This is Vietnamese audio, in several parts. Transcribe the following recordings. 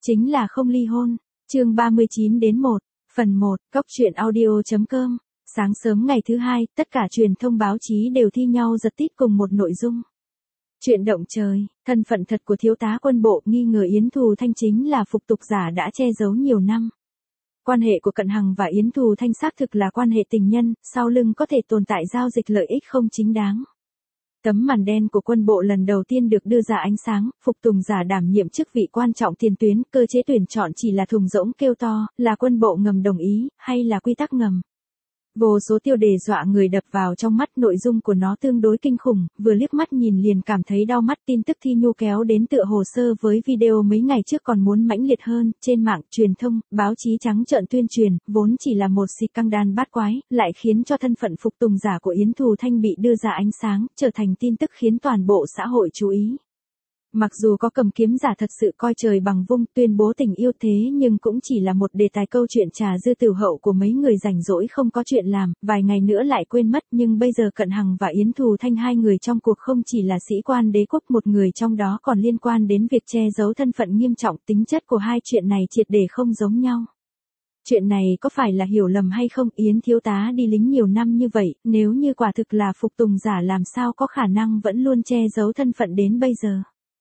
Chính là không ly hôn. Chương 39 đến 1. Phần 1. Cóc truyện audio.com. Sáng sớm ngày thứ hai, tất cả truyền thông báo chí đều thi nhau giật tít cùng một nội dung. Chuyện động trời, thân phận thật của thiếu tá quân bộ nghi ngờ Yến Thù Thanh chính là phục tục giả đã che giấu nhiều năm. Quan hệ của Cận Hằng và Yến Thù Thanh xác thực là quan hệ tình nhân, sau lưng có thể tồn tại giao dịch lợi ích không chính đáng. Tấm màn đen của quân bộ lần đầu tiên được đưa ra ánh sáng, phục tùng giả đảm nhiệm chức vị quan trọng tiền tuyến, cơ chế tuyển chọn chỉ là thùng rỗng kêu to, là quân bộ ngầm đồng ý, hay là quy tắc ngầm. Vô số tiêu đề dọa người đập vào trong mắt, nội dung của nó tương đối kinh khủng, vừa liếc mắt nhìn liền cảm thấy đau mắt. Tin tức thi nhu kéo đến tựa hồ sơ với video mấy ngày trước còn muốn mãnh liệt hơn, trên mạng, truyền thông, báo chí trắng trợn tuyên truyền, vốn chỉ là một xịt căng đan bát quái, lại khiến cho thân phận phục tùng giả của Yến Thù Thanh bị đưa ra ánh sáng, trở thành tin tức khiến toàn bộ xã hội chú ý. Mặc dù có cầm kiếm giả thật sự coi trời bằng vung tuyên bố tình yêu thế nhưng cũng chỉ là một đề tài câu chuyện trà dư tiểu hậu của mấy người rảnh rỗi không có chuyện làm, vài ngày nữa lại quên mất. Nhưng bây giờ Cận Hằng và Yến Thù Thanh, hai người trong cuộc không chỉ là sĩ quan đế quốc, một người trong đó còn liên quan đến việc che giấu thân phận nghiêm trọng. Tính chất của hai chuyện này triệt để không giống nhau. Chuyện này có phải là hiểu lầm hay không? Yến thiếu tá đi lính nhiều năm như vậy, nếu như quả thực là phục tùng giả làm sao có khả năng vẫn luôn che giấu thân phận đến bây giờ.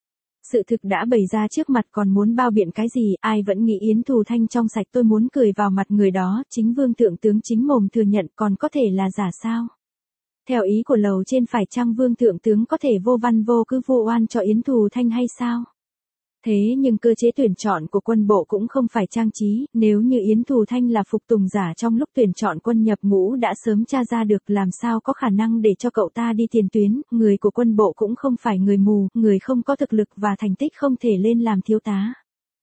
Sự thực đã bày ra trước mặt còn muốn bao biện cái gì, ai vẫn nghĩ Yến Thù Thanh trong sạch. Tôi muốn cười vào mặt người đó, chính Vương Thượng Tướng chính mồm thừa nhận, còn có thể là giả sao? Theo ý của lầu trên phải chăng Vương Thượng Tướng có thể vô văn vô cứ vu oan cho Yến Thù Thanh hay sao? Thế nhưng cơ chế tuyển chọn của quân bộ cũng không phải trang trí, nếu như Yến Thù Thanh là phục tùng giả trong lúc tuyển chọn quân nhập ngũ đã sớm tra ra được, làm sao có khả năng để cho cậu ta đi tiền tuyến. Người của quân bộ cũng không phải người mù, người không có thực lực và thành tích không thể lên làm thiếu tá.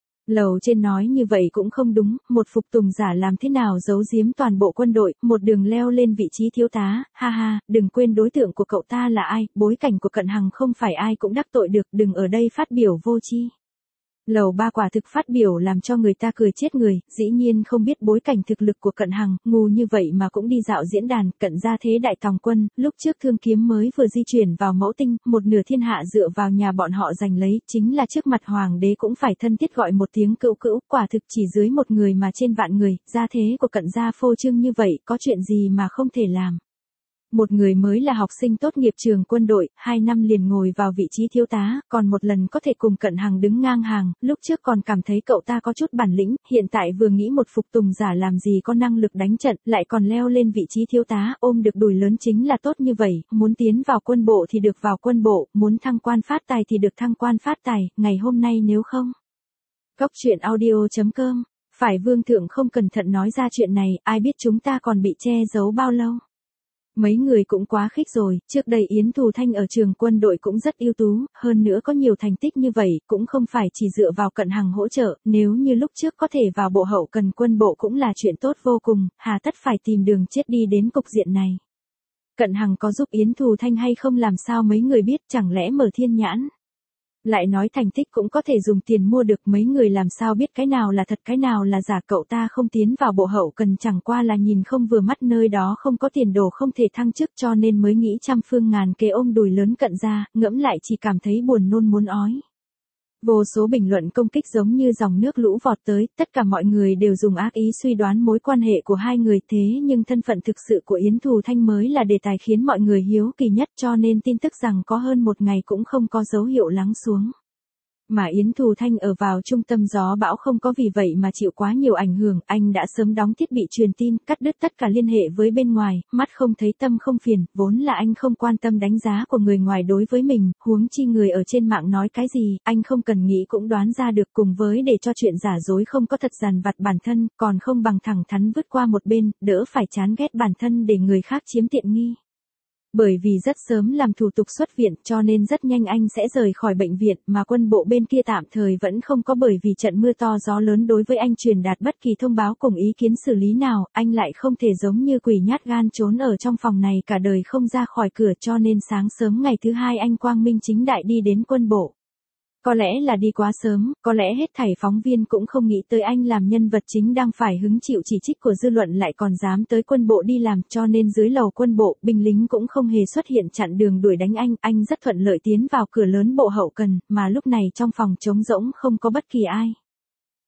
Lầu trên nói như vậy cũng không đúng, một phục tùng giả làm thế nào giấu giếm toàn bộ quân đội, một đường leo lên vị trí thiếu tá, ha ha, đừng quên đối tượng của cậu ta là ai, bối cảnh của Cận Hằng không phải ai cũng đắc tội được, đừng ở đây phát biểu vô tri. Lầu ba quả thực phát biểu làm cho người ta cười chết người, dĩ nhiên không biết bối cảnh thực lực của Cận Hằng, ngu như vậy mà cũng đi dạo diễn đàn. Cận gia thế đại tòng quân, lúc trước thương kiếm mới vừa di chuyển vào Mẫu Tinh, một nửa thiên hạ dựa vào nhà bọn họ giành lấy, chính là trước mặt hoàng đế cũng phải thân thiết gọi một tiếng cữu cữu, quả thực chỉ dưới một người mà trên vạn người. Gia thế của Cận gia phô trương như vậy, có chuyện gì mà không thể làm. Một người mới là học sinh tốt nghiệp trường quân đội, 2 năm liền ngồi vào vị trí thiếu tá, còn một lần có thể cùng Cận Hằng đứng ngang hàng, lúc trước còn cảm thấy cậu ta có chút bản lĩnh, hiện tại vừa nghĩ một phục tùng giả làm gì có năng lực đánh trận, lại còn leo lên vị trí thiếu tá, ôm được đùi lớn chính là tốt như vậy, muốn tiến vào quân bộ thì được vào quân bộ, muốn thăng quan phát tài thì được thăng quan phát tài, ngày hôm nay nếu không. Cóc truyện audio.com. Phải Vương Thượng không cẩn thận nói ra chuyện này, ai biết chúng ta còn bị che giấu bao lâu. Mấy người cũng quá khích rồi, trước đây Yến Thù Thanh ở trường quân đội cũng rất ưu tú, hơn nữa có nhiều thành tích như vậy, cũng không phải chỉ dựa vào Cận Hằng hỗ trợ, nếu như lúc trước có thể vào bộ hậu cần quân bộ cũng là chuyện tốt vô cùng, hà tất phải tìm đường chết đi đến cục diện này. Cận Hằng có giúp Yến Thù Thanh hay không làm sao mấy người biết, chẳng lẽ mở thiên nhãn. Lại nói thành tích cũng có thể dùng tiền mua được, mấy người làm sao biết cái nào là thật cái nào là giả. Cậu ta không tiến vào bộ hậu cần chẳng qua là nhìn không vừa mắt, nơi đó không có tiền đồ không thể thăng chức cho nên mới nghĩ trăm phương ngàn kế ôm đùi lớn Cận gia, ngẫm lại chỉ cảm thấy buồn nôn muốn ói. Vô số bình luận công kích giống như dòng nước lũ vọt tới, tất cả mọi người đều dùng ác ý suy đoán mối quan hệ của hai người, thế nhưng thân phận thực sự của Yến Thù Thanh mới là đề tài khiến mọi người hiếu kỳ nhất, cho nên tin tức rằng có hơn một ngày cũng không có dấu hiệu lắng xuống. Mà Yến Thù Thanh ở vào trung tâm gió bão không có vì vậy mà chịu quá nhiều ảnh hưởng, anh đã sớm đóng thiết bị truyền tin, cắt đứt tất cả liên hệ với bên ngoài, mắt không thấy tâm không phiền, vốn là anh không quan tâm đánh giá của người ngoài đối với mình, huống chi người ở trên mạng nói cái gì, anh không cần nghĩ cũng đoán ra được, cùng với để cho chuyện giả dối không có thật dằn vặt bản thân, còn không bằng thẳng thắn vứt qua một bên, đỡ phải chán ghét bản thân để người khác chiếm tiện nghi. Bởi vì rất sớm làm thủ tục xuất viện cho nên rất nhanh anh sẽ rời khỏi bệnh viện, mà quân bộ bên kia tạm thời vẫn không có, bởi vì trận mưa to gió lớn đối với anh truyền đạt bất kỳ thông báo cùng ý kiến xử lý nào, anh lại không thể giống như quỷ nhát gan trốn ở trong phòng này cả đời không ra khỏi cửa, cho nên sáng sớm ngày thứ hai anh quang minh chính đại đi đến quân bộ. Có lẽ là đi quá sớm, có lẽ hết thảy phóng viên cũng không nghĩ tới anh làm nhân vật chính đang phải hứng chịu chỉ trích của dư luận lại còn dám tới quân bộ đi làm, cho nên dưới lầu quân bộ, binh lính cũng không hề xuất hiện chặn đường đuổi đánh anh rất thuận lợi tiến vào cửa lớn bộ hậu cần, mà lúc này trong phòng trống rỗng không có bất kỳ ai.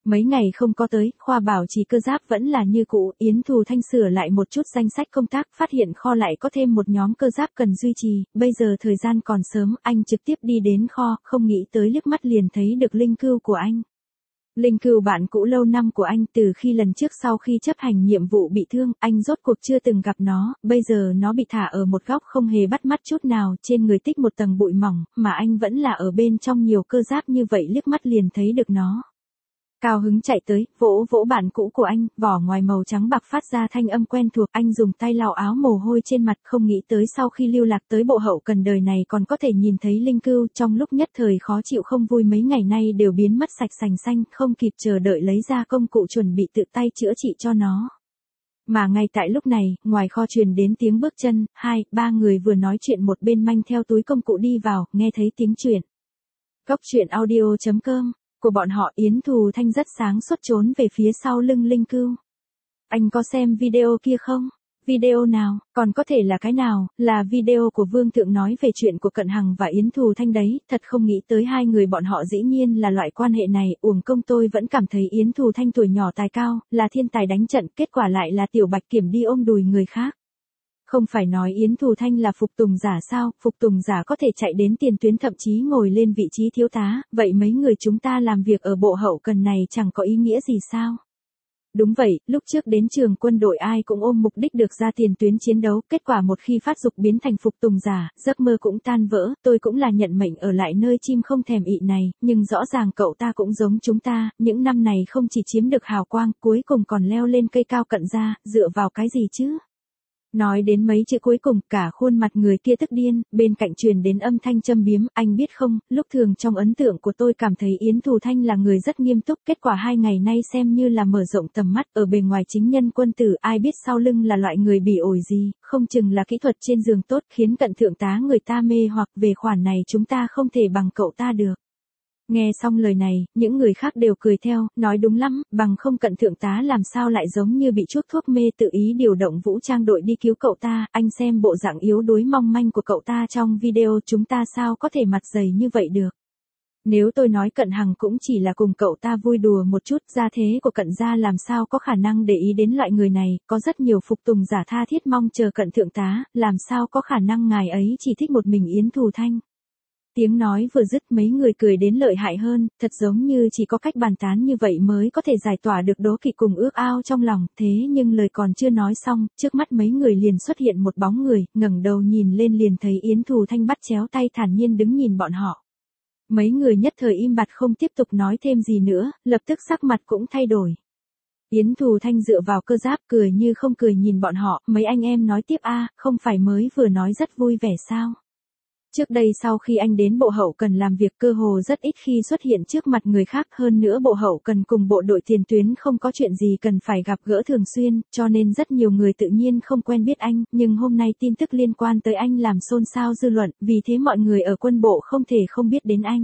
Mấy ngày không có tới, khoa bảo trì cơ giáp vẫn là như cũ, Yến Thù Thanh sửa lại một chút danh sách công tác, phát hiện kho lại có thêm một nhóm cơ giáp cần duy trì, bây giờ thời gian còn sớm, anh trực tiếp đi đến kho, không nghĩ tới liếc mắt liền thấy được Linh Cưu của anh. Linh Cưu bạn cũ lâu năm của anh, từ khi lần trước sau khi chấp hành nhiệm vụ bị thương, anh rốt cuộc chưa từng gặp nó, bây giờ nó bị thả ở một góc không hề bắt mắt chút nào, trên người tích một tầng bụi mỏng, mà anh vẫn là ở bên trong nhiều cơ giáp như vậy liếc mắt liền thấy được nó. Cao hứng chạy tới, vỗ vỗ bạn cũ của anh, vỏ ngoài màu trắng bạc phát ra thanh âm quen thuộc, anh dùng tay lau áo mồ hôi trên mặt, không nghĩ tới sau khi lưu lạc tới bộ hậu cần đời này còn có thể nhìn thấy Linh Cưu, trong lúc nhất thời khó chịu không vui mấy ngày nay đều biến mất sạch sành xanh, không kịp chờ đợi lấy ra công cụ chuẩn bị tự tay chữa trị cho nó. Mà ngay tại lúc này, ngoài kho truyền đến tiếng bước chân, 2-3 người vừa nói chuyện một bên manh theo túi công cụ đi vào, nghe thấy tiếng chuyện. Cốc truyện audio.com của bọn họ. Yến Thù Thanh rất sáng suốt trốn về phía sau lưng Linh Cưu. Anh có xem video kia không? Video nào, còn có thể là cái nào, là video của Vương Thượng nói về chuyện của Cận Hằng và Yến Thù Thanh đấy, thật không nghĩ tới hai người bọn họ dĩ nhiên là loại quan hệ này, uổng công tôi vẫn cảm thấy Yến Thù Thanh tuổi nhỏ tài cao, là thiên tài đánh trận, kết quả lại là tiểu bạch kiểm đi ôm đùi người khác. Không phải nói Yến Thù Thanh là phục tùng giả sao, phục tùng giả có thể chạy đến tiền tuyến thậm chí ngồi lên vị trí thiếu tá, vậy mấy người chúng ta làm việc ở bộ hậu cần này chẳng có ý nghĩa gì sao? Đúng vậy, lúc trước đến trường quân đội ai cũng ôm mục đích được ra tiền tuyến chiến đấu, kết quả một khi phát dục biến thành phục tùng giả, giấc mơ cũng tan vỡ, tôi cũng là nhận mệnh ở lại nơi chim không thèm ị này, nhưng rõ ràng cậu ta cũng giống chúng ta, những năm này không chỉ chiếm được hào quang, cuối cùng còn leo lên cây cao cận ra, dựa vào cái gì chứ? Nói đến mấy chữ cuối cùng, cả khuôn mặt người kia tức điên, bên cạnh truyền đến âm thanh châm biếm, anh biết không, lúc thường trong ấn tượng của tôi cảm thấy Yến Thù Thanh là người rất nghiêm túc, kết quả 2 ngày nay xem như là mở rộng tầm mắt, ở bề ngoài chính nhân quân tử, ai biết sau lưng là loại người bỉ ổi gì, không chừng là kỹ thuật trên giường tốt, khiến cận thượng tá người ta mê hoặc về khoản này chúng ta không thể bằng cậu ta được. Nghe xong lời này, những người khác đều cười theo, nói đúng lắm, bằng không cận thượng tá làm sao lại giống như bị chuốc thuốc mê tự ý điều động vũ trang đội đi cứu cậu ta, anh xem bộ dạng yếu đuối mong manh của cậu ta trong video chúng ta sao có thể mặt dày như vậy được. Nếu tôi nói Cận Hằng cũng chỉ là cùng cậu ta vui đùa một chút, gia thế của Cận gia làm sao có khả năng để ý đến loại người này, có rất nhiều phục tùng giả tha thiết mong chờ Cận thượng tá, làm sao có khả năng ngài ấy chỉ thích một mình Yến Thù Thanh. Tiếng nói vừa dứt mấy người cười đến lợi hại hơn, thật giống như chỉ có cách bàn tán như vậy mới có thể giải tỏa được đố kỵ cùng ước ao trong lòng, thế nhưng lời còn chưa nói xong, trước mắt mấy người liền xuất hiện một bóng người, ngẩng đầu nhìn lên liền thấy Yến Thù Thanh bắt chéo tay thản nhiên đứng nhìn bọn họ. Mấy người nhất thời im bặt không tiếp tục nói thêm gì nữa, lập tức sắc mặt cũng thay đổi. Yến Thù Thanh dựa vào cơ giáp cười như không cười nhìn bọn họ, mấy anh em nói tiếp không phải mới vừa nói rất vui vẻ sao? Trước đây sau khi anh đến bộ hậu cần làm việc cơ hồ rất ít khi xuất hiện trước mặt người khác, hơn nữa bộ hậu cần cùng bộ đội tiền tuyến không có chuyện gì cần phải gặp gỡ thường xuyên, cho nên rất nhiều người tự nhiên không quen biết anh, nhưng hôm nay tin tức liên quan tới anh làm xôn xao dư luận, vì thế mọi người ở quân bộ không thể không biết đến anh.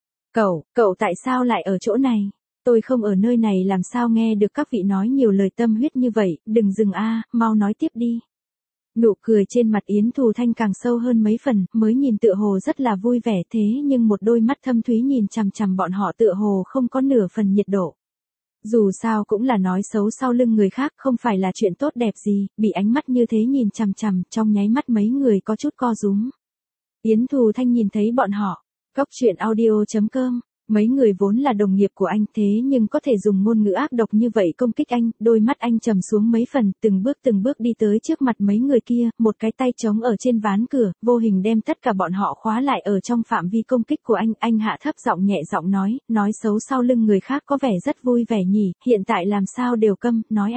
Cậu tại sao lại ở chỗ này? Tôi không ở nơi này làm sao nghe được các vị nói nhiều lời tâm huyết như vậy, đừng dừng mau nói tiếp đi. Nụ cười trên mặt Yến Thù Thanh càng sâu hơn mấy phần, mới nhìn tựa hồ rất là vui vẻ thế nhưng một đôi mắt thâm thúy nhìn chằm chằm bọn họ tựa hồ không có nửa phần nhiệt độ. Dù sao cũng là nói xấu sau lưng người khác không phải là chuyện tốt đẹp gì, bị ánh mắt như thế nhìn chằm chằm, trong nháy mắt mấy người có chút co rúm. Yến Thù Thanh nhìn thấy bọn họ. Cốc truyện audio.com Mấy người vốn là đồng nghiệp của anh thế nhưng có thể dùng ngôn ngữ ác độc như vậy công kích anh, đôi mắt anh trầm xuống mấy phần, từng bước đi tới trước mặt mấy người kia, một cái tay trống ở trên ván cửa, vô hình đem tất cả bọn họ khóa lại ở trong phạm vi công kích của anh hạ thấp giọng nhẹ giọng nói xấu sau lưng người khác có vẻ rất vui vẻ nhỉ, hiện tại làm sao đều câm, nói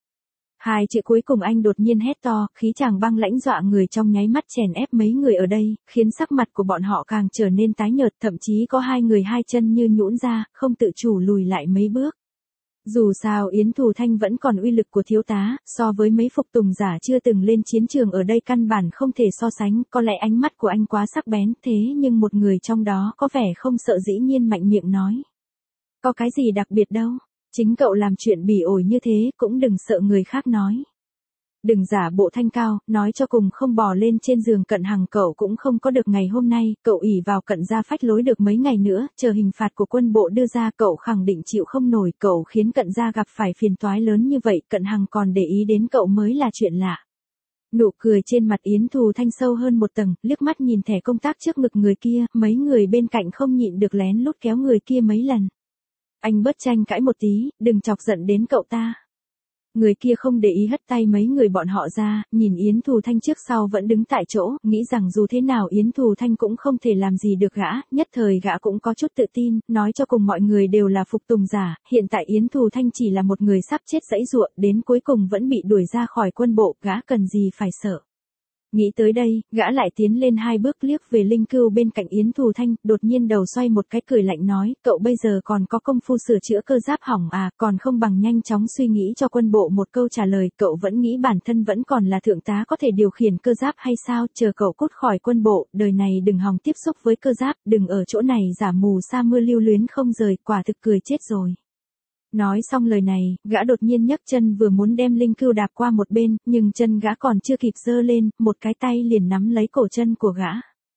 Hai chữ cuối cùng anh đột nhiên hét to, khí chàng băng lãnh dọa người trong nháy mắt chèn ép mấy người ở đây, khiến sắc mặt của bọn họ càng trở nên tái nhợt, thậm chí có hai người hai chân như nhũn ra, không tự chủ lùi lại mấy bước. Dù sao Yến Thù Thanh vẫn còn uy lực của thiếu tá, so với mấy phục tùng giả chưa từng lên chiến trường ở đây căn bản không thể so sánh, có lẽ ánh mắt của anh quá sắc bén, thế nhưng một người trong đó có vẻ không sợ dĩ nhiên mạnh miệng nói. Có cái gì đặc biệt đâu. Chính cậu làm chuyện bỉ ổi như thế cũng đừng sợ người khác nói. Đừng giả bộ thanh cao, nói cho cùng không bò lên trên giường Cận Hằng cậu cũng không có được ngày hôm nay, cậu ỷ vào Cận gia phách lối được mấy ngày nữa, chờ hình phạt của quân bộ đưa ra cậu khẳng định chịu không nổi, cậu khiến Cận gia gặp phải phiền toái lớn như vậy, Cận Hằng còn để ý đến cậu mới là chuyện lạ. Nụ cười trên mặt Yến Thù Thanh sâu hơn một tầng, liếc mắt nhìn thẻ công tác trước ngực người kia, mấy người bên cạnh không nhịn được lén lút kéo người kia mấy lần. Anh bớt tranh cãi một tí, đừng chọc giận đến cậu ta. Người kia không để ý hất tay mấy người bọn họ ra, nhìn Yến Thù Thanh trước sau vẫn đứng tại chỗ, nghĩ rằng dù thế nào Yến Thù Thanh cũng không thể làm gì được gã, nhất thời gã cũng có chút tự tin, nói cho cùng mọi người đều là phục tùng giả, hiện tại Yến Thù Thanh chỉ là một người sắp chết dẫy giụa, đến cuối cùng vẫn bị đuổi ra khỏi quân bộ, gã cần gì phải sợ. Nghĩ tới đây, gã lại tiến lên 2 bước liếc về Linh Cưu bên cạnh Yến Thù Thanh, đột nhiên đầu xoay một cái cười lạnh nói, cậu bây giờ còn có công phu sửa chữa cơ giáp hỏng à, còn không bằng nhanh chóng suy nghĩ cho quân bộ một câu trả lời, cậu vẫn nghĩ bản thân vẫn còn là thượng tá có thể điều khiển cơ giáp hay sao, chờ cậu cút khỏi quân bộ, đời này đừng hòng tiếp xúc với cơ giáp, đừng ở chỗ này giả mù sa mưa lưu luyến không rời, quả thực cười chết rồi. Nói xong lời này, gã đột nhiên nhấc chân vừa muốn đem Linh Cưu đạp qua một bên, nhưng chân gã còn chưa kịp giơ lên, một cái tay liền nắm lấy cổ chân của gã.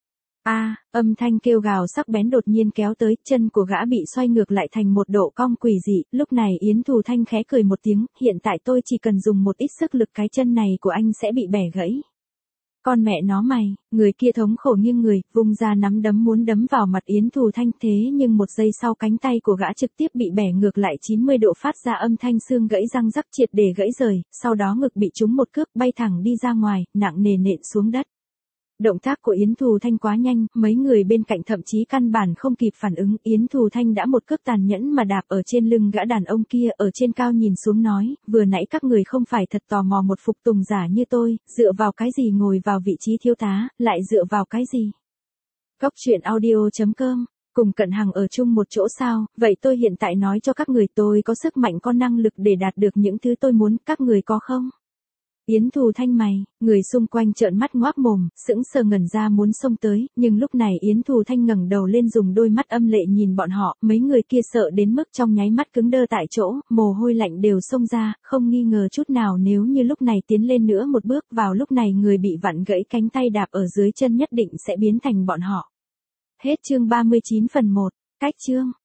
Âm thanh kêu gào sắc bén đột nhiên kéo tới, chân của gã bị xoay ngược lại thành một độ cong quỷ dị, lúc này Yến Thù Thanh khẽ cười một tiếng, hiện tại tôi chỉ cần dùng một ít sức lực cái chân này của anh sẽ bị bẻ gãy. Con mẹ nó mày, người kia thống khổ nghiêng người, vung ra nắm đấm muốn đấm vào mặt Yến Thù Thanh thế nhưng một giây sau cánh tay của gã trực tiếp bị bẻ ngược lại 90 độ phát ra âm thanh xương gãy răng rắc triệt để gãy rời, sau đó ngực bị trúng một cước bay thẳng đi ra ngoài, nặng nề nện xuống đất. Động tác của Yến Thù Thanh quá nhanh, mấy người bên cạnh thậm chí căn bản không kịp phản ứng, Yến Thù Thanh đã một cước tàn nhẫn mà đạp ở trên lưng gã đàn ông kia, ở trên cao nhìn xuống nói, vừa nãy các người không phải thật tò mò một phục tùng giả như tôi, dựa vào cái gì ngồi vào vị trí thiếu tá, lại dựa vào cái gì? Góc truyện audio.com, cùng Cận Hằng ở chung một chỗ sao, vậy tôi hiện tại nói cho các người tôi có sức mạnh có năng lực để đạt được những thứ tôi muốn, các người có không? Yến Thù Thanh mày, người xung quanh trợn mắt ngoác mồm, sững sờ ngẩn ra muốn xông tới, nhưng lúc này Yến Thù Thanh ngẩng đầu lên dùng đôi mắt âm lệ nhìn bọn họ, mấy người kia sợ đến mức trong nháy mắt cứng đơ tại chỗ, mồ hôi lạnh đều xông ra, không nghi ngờ chút nào nếu như lúc này tiến lên nữa một bước, vào lúc này người bị vặn gãy cánh tay đạp ở dưới chân nhất định sẽ biến thành bọn họ. Hết chương 39 phần 1, cách chương.